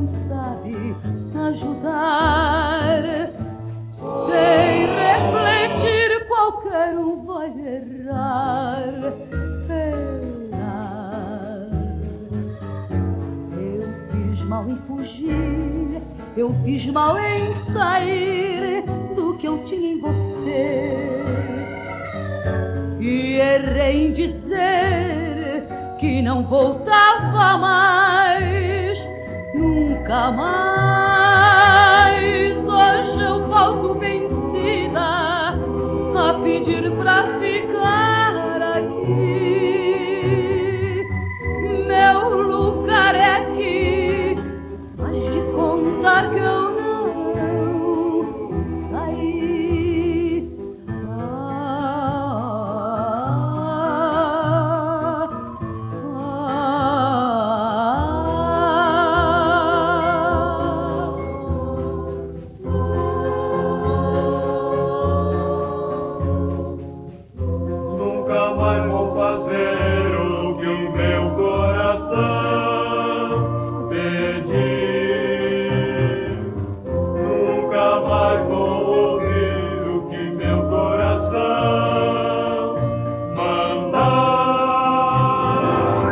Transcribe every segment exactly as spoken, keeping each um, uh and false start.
sabe ajudar. Sem refletir, qualquer um vai errar. Errar. Eu fiz mal em fugir, eu fiz mal em sair do que eu tinha em você. E errei em dizer que não voltava mais, nunca mais. Hoje eu volto vencida a pedir pra ficar aqui. Meu lugar é aqui, mas de contar que eu não saí. Ah, Nunca mais vou fazer o que o meu coração pedir. Nunca mais vou ouvir o que meu coração mandar.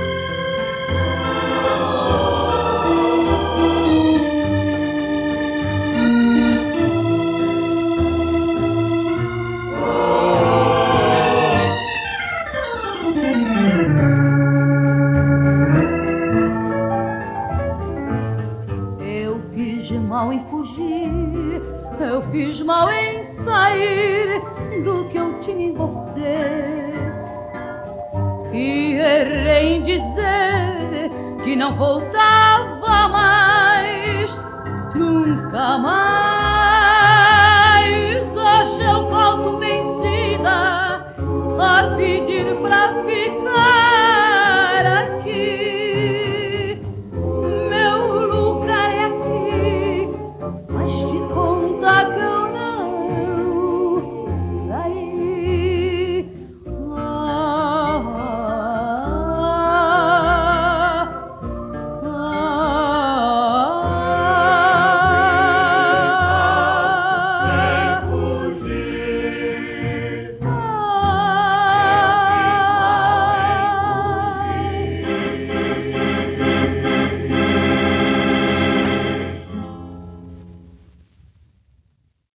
eu fiz mal em fugir, eu fiz mal em sair do que eu tinha em você. E errei em dizer que não voltava mais, nunca mais. Hoje eu volto vencida a pedir pra ficar